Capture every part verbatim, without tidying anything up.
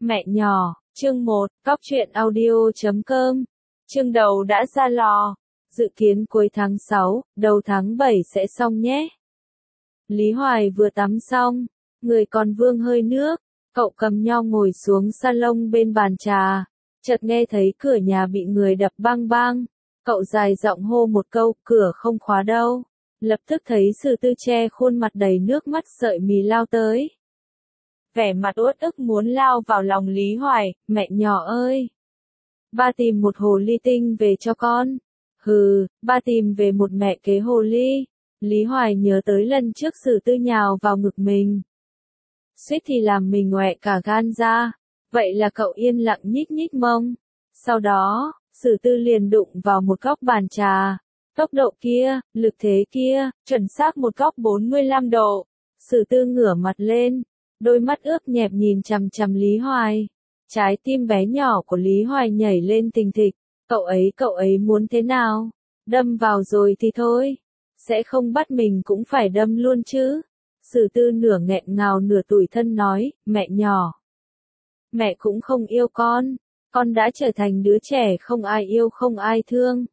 Mẹ nhỏ, chương một, cóc truyện audio chấm com. Chương đầu đã ra lò. Dự kiến cuối tháng sáu, đầu tháng bảy sẽ xong nhé. Lý Hoài vừa tắm xong, người còn vương hơi nước, cậu cầm nho ngồi xuống salon bên bàn trà, chợt nghe thấy cửa nhà bị người đập bang bang. Cậu dài giọng hô một câu, cửa không khóa đâu. Lập tức thấy Sử Tư che khuôn mặt đầy nước mắt sợi mì lao tới. Vẻ mặt uất ức muốn lao vào lòng Lý Hoài, mẹ nhỏ ơi! Ba tìm một hồ ly tinh về cho con. Hừ, ba tìm về một mẹ kế hồ ly. Lý Hoài nhớ tới lần trước Sử Tư nhào vào ngực mình. Suýt thì làm mình ngoẹ cả gan ra. Vậy là cậu yên lặng nhích nhích mông. Sau đó, Sử Tư liền đụng vào một góc bàn trà. Tốc độ kia, lực thế kia, chuẩn xác một góc bốn mươi lăm độ. Sử Tư ngửa mặt lên. Đôi mắt ướt nhẹp nhìn chằm chằm Lý Hoài. Trái tim bé nhỏ của Lý Hoài nhảy lên thình thịch. Cậu ấy cậu ấy muốn thế nào? Đâm vào rồi thì thôi. Sẽ không bắt mình cũng phải đâm luôn chứ. Sử Tư nửa nghẹn ngào nửa tủi thân nói, mẹ nhỏ. Mẹ cũng không yêu con. Con đã trở thành đứa trẻ không ai yêu không ai thương.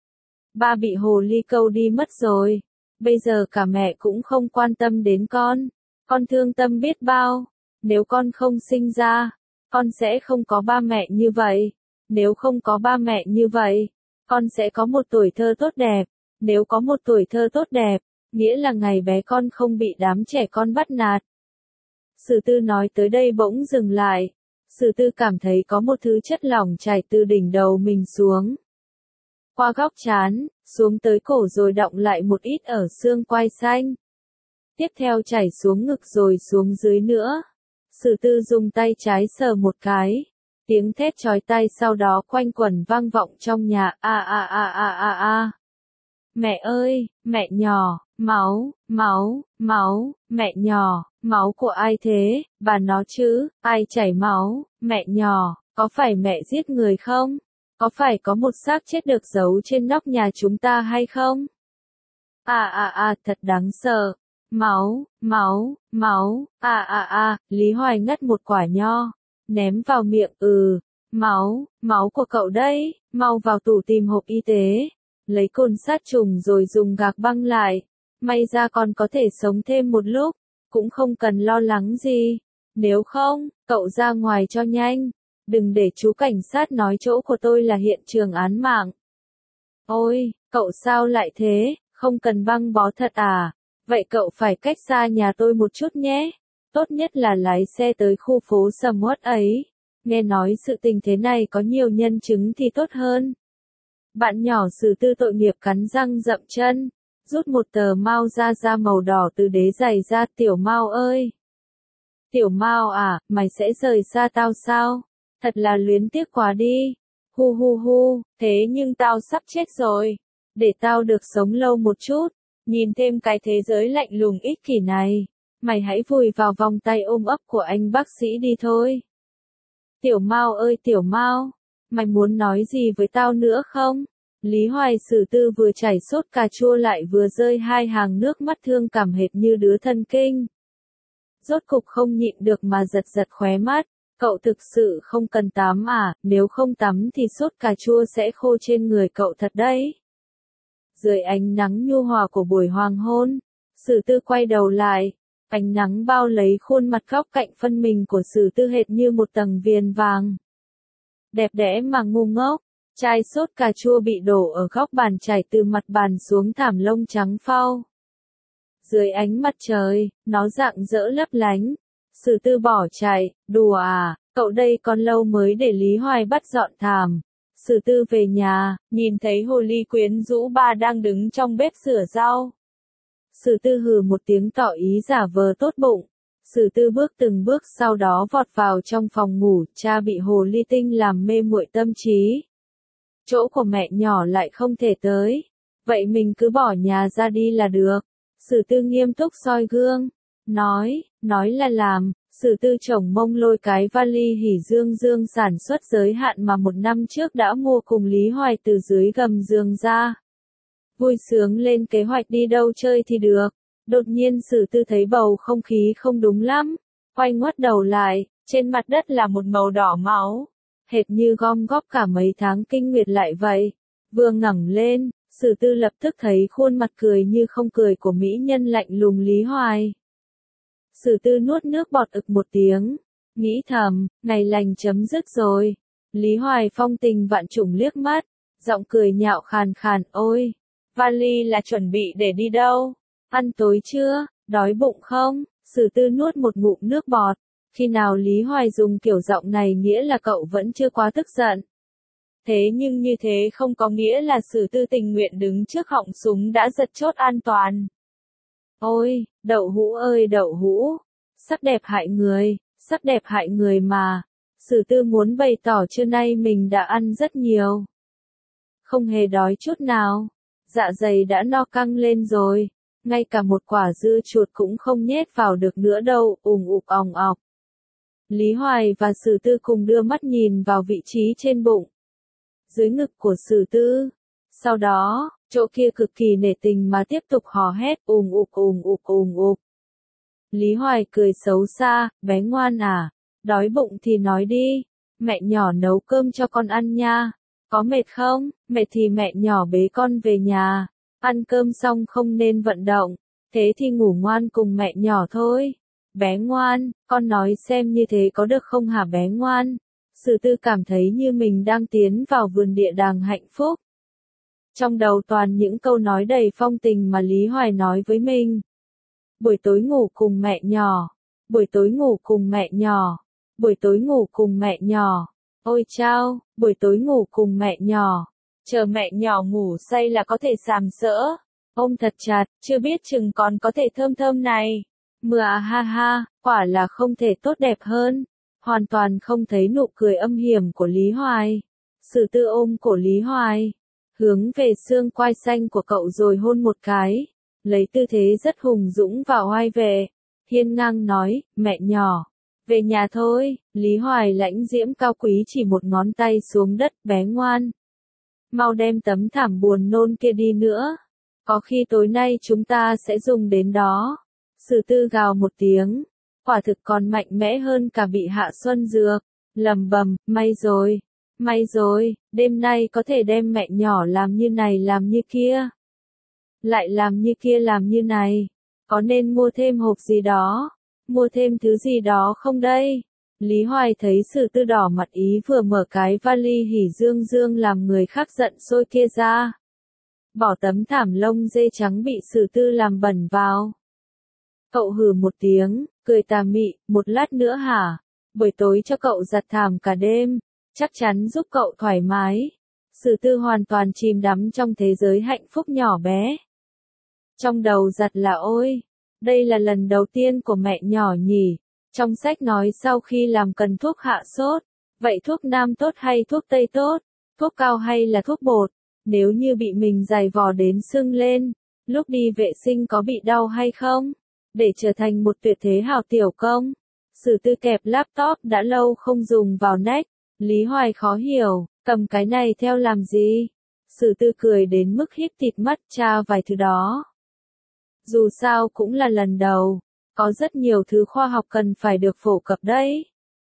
Ba bị hồ ly câu đi mất rồi. Bây giờ cả mẹ cũng không quan tâm đến con. Con thương tâm biết bao. Nếu con không sinh ra, con sẽ không có ba mẹ như vậy. Nếu không có ba mẹ như vậy, con sẽ có một tuổi thơ tốt đẹp. Nếu có một tuổi thơ tốt đẹp, nghĩa là ngày bé con không bị đám trẻ con bắt nạt. Sử Tư nói tới đây bỗng dừng lại. Sử Tư cảm thấy có một thứ chất lỏng chảy từ đỉnh đầu mình xuống. Qua góc trán, xuống tới cổ rồi đọng lại một ít ở xương quai xanh. Tiếp theo chảy xuống ngực rồi xuống dưới nữa. Sử Tư dùng tay trái sờ một cái. Tiếng thét chói tai sau đó quanh quẩn vang vọng trong nhà. A a a a a a. Mẹ ơi, mẹ nhỏ, máu, máu, máu, mẹ nhỏ, máu của ai thế, bà nó chứ, ai chảy máu, mẹ nhỏ, có phải mẹ giết người không? Có phải có một xác chết được giấu trên nóc nhà chúng ta hay không? À à à, thật đáng sợ. Máu, máu, máu, à à à, Lý Hoài ngắt một quả nho, ném vào miệng, ừ, máu, máu của cậu đây, mau vào tủ tìm hộp y tế, lấy côn sát trùng rồi dùng gạc băng lại, may ra còn có thể sống thêm một lúc, cũng không cần lo lắng gì, nếu không, cậu ra ngoài cho nhanh, đừng để chú cảnh sát nói chỗ của tôi là hiện trường án mạng. Ôi, cậu sao lại thế, không cần băng bó thật à? Vậy cậu phải cách xa nhà tôi một chút nhé. Tốt nhất là lái xe tới khu phố sầm uất ấy. Nghe nói sự tình thế này có nhiều nhân chứng thì tốt hơn. Bạn nhỏ Sử Tư tội nghiệp cắn răng dậm chân. Rút một tờ mao ra da màu đỏ từ đế giày ra. Tiểu Mao ơi! Tiểu Mao à, mày sẽ rời xa tao sao? Thật là luyến tiếc quá đi. Hu hu hu, thế nhưng tao sắp chết rồi. Để tao được sống lâu một chút. Nhìn thêm cái thế giới lạnh lùng ích kỷ này, mày hãy vùi vào vòng tay ôm ấp của anh bác sĩ đi thôi. Tiểu Mao ơi Tiểu Mao, mày muốn nói gì với tao nữa không? Lý Hoài Sử Tư vừa chảy sốt cà chua lại vừa rơi hai hàng nước mắt thương cảm hệt như đứa thần kinh. Rốt cục không nhịn được mà giật giật khóe mắt, cậu thực sự không cần tắm à, nếu không tắm thì sốt cà chua sẽ khô trên người cậu thật đấy. Dưới ánh nắng nhu hòa của buổi hoàng hôn, Sử Tư quay đầu lại, ánh nắng bao lấy khuôn mặt góc cạnh phân mình của Sử Tư hệt như một tầng viền vàng. Đẹp đẽ mà ngu ngốc, chai sốt cà chua bị đổ ở góc bàn chảy từ mặt bàn xuống thảm lông trắng phau. Dưới ánh mặt trời, nó rạng rỡ lấp lánh. Sử Tư bỏ chạy, đùa à, cậu đây còn lâu mới để Lý Hoài bắt dọn thảm. Sử Tư về nhà, nhìn thấy hồ ly quyến rũ ba đang đứng trong bếp rửa rau. Sử Tư hừ một tiếng tỏ ý giả vờ tốt bụng. Sử Tư bước từng bước sau đó vọt vào trong phòng ngủ, cha bị hồ ly tinh làm mê muội tâm trí. Chỗ của mẹ nhỏ lại không thể tới. Vậy mình cứ bỏ nhà ra đi là được. Sử Tư nghiêm túc soi gương. Nói, nói là làm. Sử Tư chồng mông lôi cái vali hỉ dương dương sản xuất giới hạn mà một năm trước đã mua cùng Lý Hoài từ dưới gầm giường ra. Vui sướng lên kế hoạch đi đâu chơi thì được. Đột nhiên Sử Tư thấy bầu không khí không đúng lắm. Quay ngoắt đầu lại, Trên mặt đất là một màu đỏ máu, hệt như gom góp cả mấy tháng kinh nguyệt lại vậy. Vừa ngẩng lên, Sử Tư lập tức thấy khuôn mặt cười như không cười của mỹ nhân lạnh lùng Lý Hoài. Sử Tư nuốt nước bọt ực một tiếng, nghĩ thầm, ngày lành chấm dứt rồi. Lý Hoài phong tình vạn trùng liếc mắt, giọng cười nhạo khàn khàn, ôi, vali là chuẩn bị để đi đâu? Ăn tối chưa? Đói bụng không? Sử Tư nuốt một ngụm nước bọt. Khi nào Lý Hoài dùng kiểu giọng này nghĩa là cậu vẫn chưa quá tức giận. Thế nhưng như thế không có nghĩa là Sử Tư tình nguyện đứng trước họng súng đã giật chốt an toàn. Ôi, đậu hũ ơi đậu hũ, sắc đẹp hại người, sắc đẹp hại người mà. Sử Tư muốn bày tỏ trưa nay mình đã ăn rất nhiều. Không hề đói chút nào, dạ dày đã no căng lên rồi, ngay cả một quả dưa chuột cũng không nhét vào được nữa đâu, ùng ục òng ọc. Lý Hoài và Sử Tư cùng đưa mắt nhìn vào vị trí trên bụng, dưới ngực của Sử Tư. Sau đó, chỗ kia cực kỳ nể tình mà tiếp tục hò hét ùng ục ùng ục ùng ục. Lý Hoài cười xấu xa, bé ngoan à, đói bụng thì nói đi, mẹ nhỏ nấu cơm cho con ăn nha. Có mệt không? Mệt thì mẹ nhỏ bế con về nhà. Ăn cơm xong không nên vận động, thế thì ngủ ngoan cùng mẹ nhỏ thôi. Bé ngoan, con nói xem như thế có được không hả bé ngoan? Sử Tư cảm thấy như mình đang tiến vào vườn địa đàng hạnh phúc. Trong đầu toàn những câu nói đầy phong tình mà Lý Hoài nói với mình. Buổi tối ngủ cùng mẹ nhỏ, buổi tối ngủ cùng mẹ nhỏ, buổi tối ngủ cùng mẹ nhỏ. Ôi chao, buổi tối ngủ cùng mẹ nhỏ. Chờ mẹ nhỏ ngủ say là có thể sàm sỡ. Ôm thật chặt, chưa biết chừng còn có thể thơm thơm này. Mưa à ha ha, quả là không thể tốt đẹp hơn. Hoàn toàn không thấy nụ cười âm hiểm của Lý Hoài. Sử Tư ôm cổ Lý Hoài, hướng về xương quai xanh của cậu rồi hôn một cái. Lấy tư thế rất hùng dũng và oai vệ. Hiên ngang nói, mẹ nhỏ. Về nhà thôi, Lý Hoài lãnh diễm cao quý chỉ một ngón tay xuống đất, bé ngoan. Mau đem tấm thảm buồn nôn kia đi nữa. Có khi tối nay chúng ta sẽ dùng đến đó. Sử Tư gào một tiếng. Quả thực còn mạnh mẽ hơn cả bị hạ xuân dược. Lầm bầm, may rồi. May rồi, đêm nay có thể đem mẹ nhỏ làm như này làm như kia. Lại làm như kia làm như này. Có nên mua thêm hộp gì đó? Mua thêm thứ gì đó không đây? Lý Hoài thấy Sử Tư đỏ mặt ý vừa mở cái vali hỉ dương dương làm người khác giận sôi kia ra. Bỏ tấm thảm lông dê trắng bị Sử Tư làm bẩn vào. Cậu hừ một tiếng, cười tà mị, một lát nữa hả? Buổi tối cho cậu giặt thảm cả đêm, chắc chắn giúp cậu thoải mái. Sử Tư hoàn toàn chìm đắm trong thế giới hạnh phúc nhỏ bé. Trong đầu giặt là ôi, đây là lần đầu tiên của mẹ nhỏ nhỉ. Trong sách nói sau khi làm cần thuốc hạ sốt, vậy thuốc nam tốt hay thuốc tây tốt, thuốc cao hay là thuốc bột, nếu như bị mình giày vò đến sưng lên, lúc đi vệ sinh có bị đau hay không, để trở thành một tuyệt thế hào tiểu công. Sử Tư kẹp laptop đã lâu không dùng vào nách, Lý Hoài khó hiểu, cầm cái này theo làm gì? Sử Tư cười đến mức hít thịt mắt tra vài thứ đó. Dù sao cũng là lần đầu. Có rất nhiều thứ khoa học cần phải được phổ cập đấy.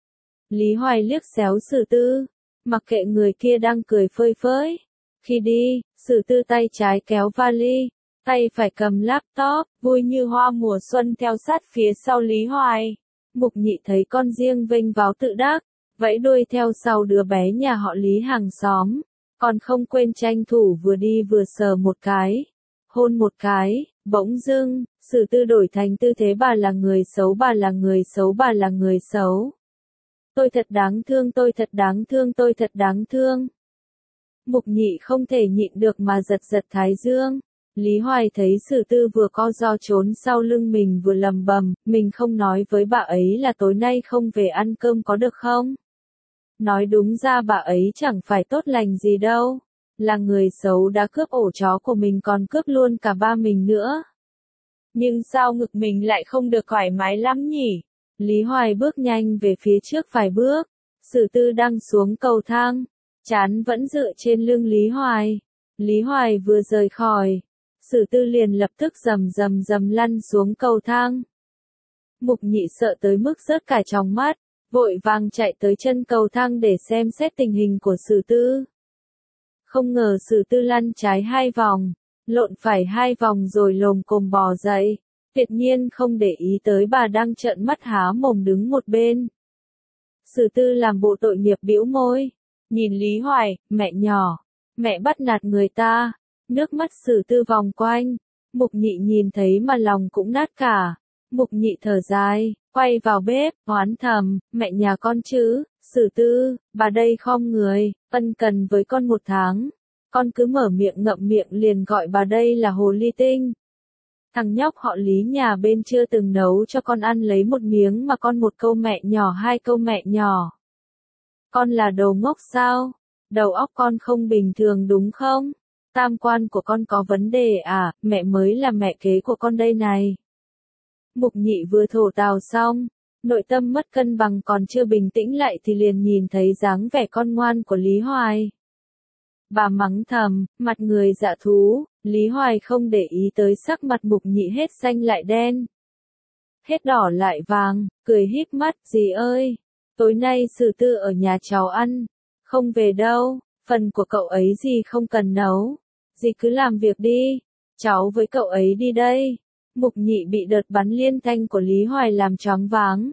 Lý Hoài liếc xéo Sử Tư, mặc kệ người kia đang cười phơi phới. Khi đi, Sử Tư tay trái kéo vali, tay phải cầm laptop, vui như hoa mùa xuân theo sát phía sau Lý Hoài. Mục Nhị thấy con riêng vênh váo tự đắc, vẫy đuôi theo sau đứa bé nhà họ Lý hàng xóm, còn không quên tranh thủ vừa đi vừa sờ một cái, hôn một cái. Bỗng dưng, Sử Tư đổi thành tư thế bà là người xấu, bà là người xấu, bà là người xấu. Tôi thật đáng thương, tôi thật đáng thương, tôi thật đáng thương. Mục Nhị không thể nhịn được mà giật giật thái dương. Lý Hoài thấy Sử Tư vừa co ro trốn sau lưng mình vừa lầm bầm, mình không nói với bà ấy là tối nay không về ăn cơm có được không? Nói đúng ra bà ấy chẳng phải tốt lành gì đâu. Là người xấu đã cướp ổ chó của mình còn cướp luôn cả ba mình nữa. Nhưng sao ngực mình lại không được thoải mái lắm nhỉ? Lý Hoài bước nhanh về phía trước vài bước. Sử Tư đang xuống cầu thang. Trán vẫn dựa trên lưng Lý Hoài. Lý Hoài vừa rời khỏi. Sử Tư liền lập tức rầm rầm rầm lăn xuống cầu thang. Mục Nhị sợ tới mức rớt cả tròng mắt. vội vàng chạy tới chân cầu thang để xem xét tình hình của Sử Tư. Không ngờ Sử Tư lăn trái hai vòng, lộn phải hai vòng rồi lồm cồm bò dậy, tuyệt nhiên không để ý tới bà đang trợn mắt há mồm đứng một bên. Sử Tư làm bộ tội nghiệp bĩu môi, nhìn Lý Hoài, mẹ nhỏ, mẹ bắt nạt người ta, nước mắt Sử Tư vòng quanh, Mục Nhị nhìn thấy mà lòng cũng nát cả. Mục Nhị thở dài, quay vào bếp, oán thầm, mẹ nhà con chứ, Sử Tư, bà đây khom người, ân cần với con một tháng, con cứ mở miệng ngậm miệng liền gọi bà đây là hồ ly tinh. Thằng nhóc họ Lý nhà bên chưa từng nấu cho con ăn lấy một miếng mà con một câu mẹ nhỏ hai câu mẹ nhỏ. Con là đồ ngốc sao? Đầu óc con không bình thường đúng không? Tam quan của con có vấn đề à, mẹ mới là mẹ kế của con đây này. Mục Nhị vừa thổ tào xong, nội tâm mất cân bằng còn chưa bình tĩnh lại thì liền nhìn thấy dáng vẻ con ngoan của Lý Hoài. Bà mắng thầm, mặt người dạ thú, Lý Hoài không để ý tới sắc mặt Mục Nhị hết xanh lại đen. Hết đỏ lại vàng, cười híp mắt, dì ơi, tối nay Sử Tư ở nhà cháu ăn, không về đâu, phần của cậu ấy dì không cần nấu, dì cứ làm việc đi, cháu với cậu ấy đi đây. Mục Nhị bị đợt bắn liên thanh của Lý Hoài làm choáng váng.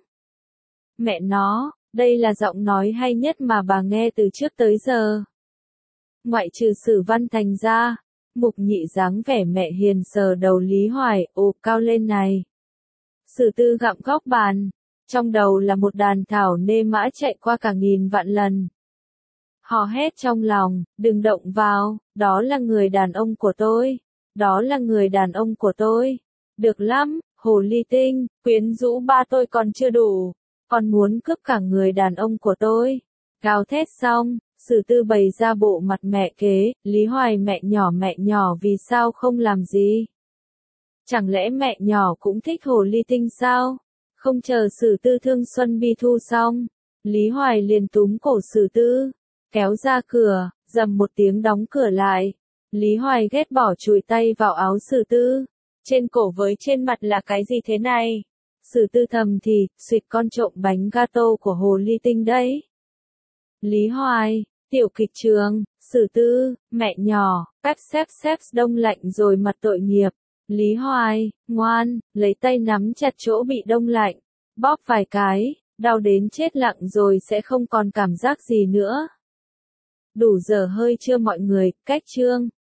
Mẹ nó, đây là giọng nói hay nhất mà bà nghe từ trước tới giờ. Ngoại trừ Sử Văn Thành ra, Mục Nhị dáng vẻ mẹ hiền sờ đầu Lý Hoài, ồ cao lên này. Sử Tư gặm góc bàn, trong đầu là một đàn thảo nê mã chạy qua cả nghìn vạn lần. Hò hét trong lòng, đừng động vào, đó là người đàn ông của tôi, đó là người đàn ông của tôi. Được lắm, hồ ly tinh, quyến rũ ba tôi còn chưa đủ, còn muốn cướp cả người đàn ông của tôi. Gào thét xong, Sử Tư bày ra bộ mặt mẹ kế, Lý Hoài mẹ nhỏ mẹ nhỏ vì sao không làm gì? Chẳng lẽ mẹ nhỏ cũng thích hồ ly tinh sao? Không chờ Sử Tư thương xuân bi thu xong, Lý Hoài liền túm cổ Sử Tư, kéo ra cửa, dầm một tiếng đóng cửa lại. Lý Hoài ghét bỏ chùi tay vào áo Sử Tư. Trên cổ với trên mặt là cái gì thế này? Sử Tư thầm thì, xịt con trộm bánh gato của hồ ly tinh đấy. Lý Hoài, tiểu kịch trường, Sử Tư, mẹ nhỏ, pep xếp xếp đông lạnh rồi mặt tội nghiệp. Lý Hoài, ngoan, lấy tay nắm chặt chỗ bị đông lạnh, bóp vài cái, đau đến chết lặng rồi sẽ không còn cảm giác gì nữa. Đủ giờ hơi chưa mọi người, cách chương.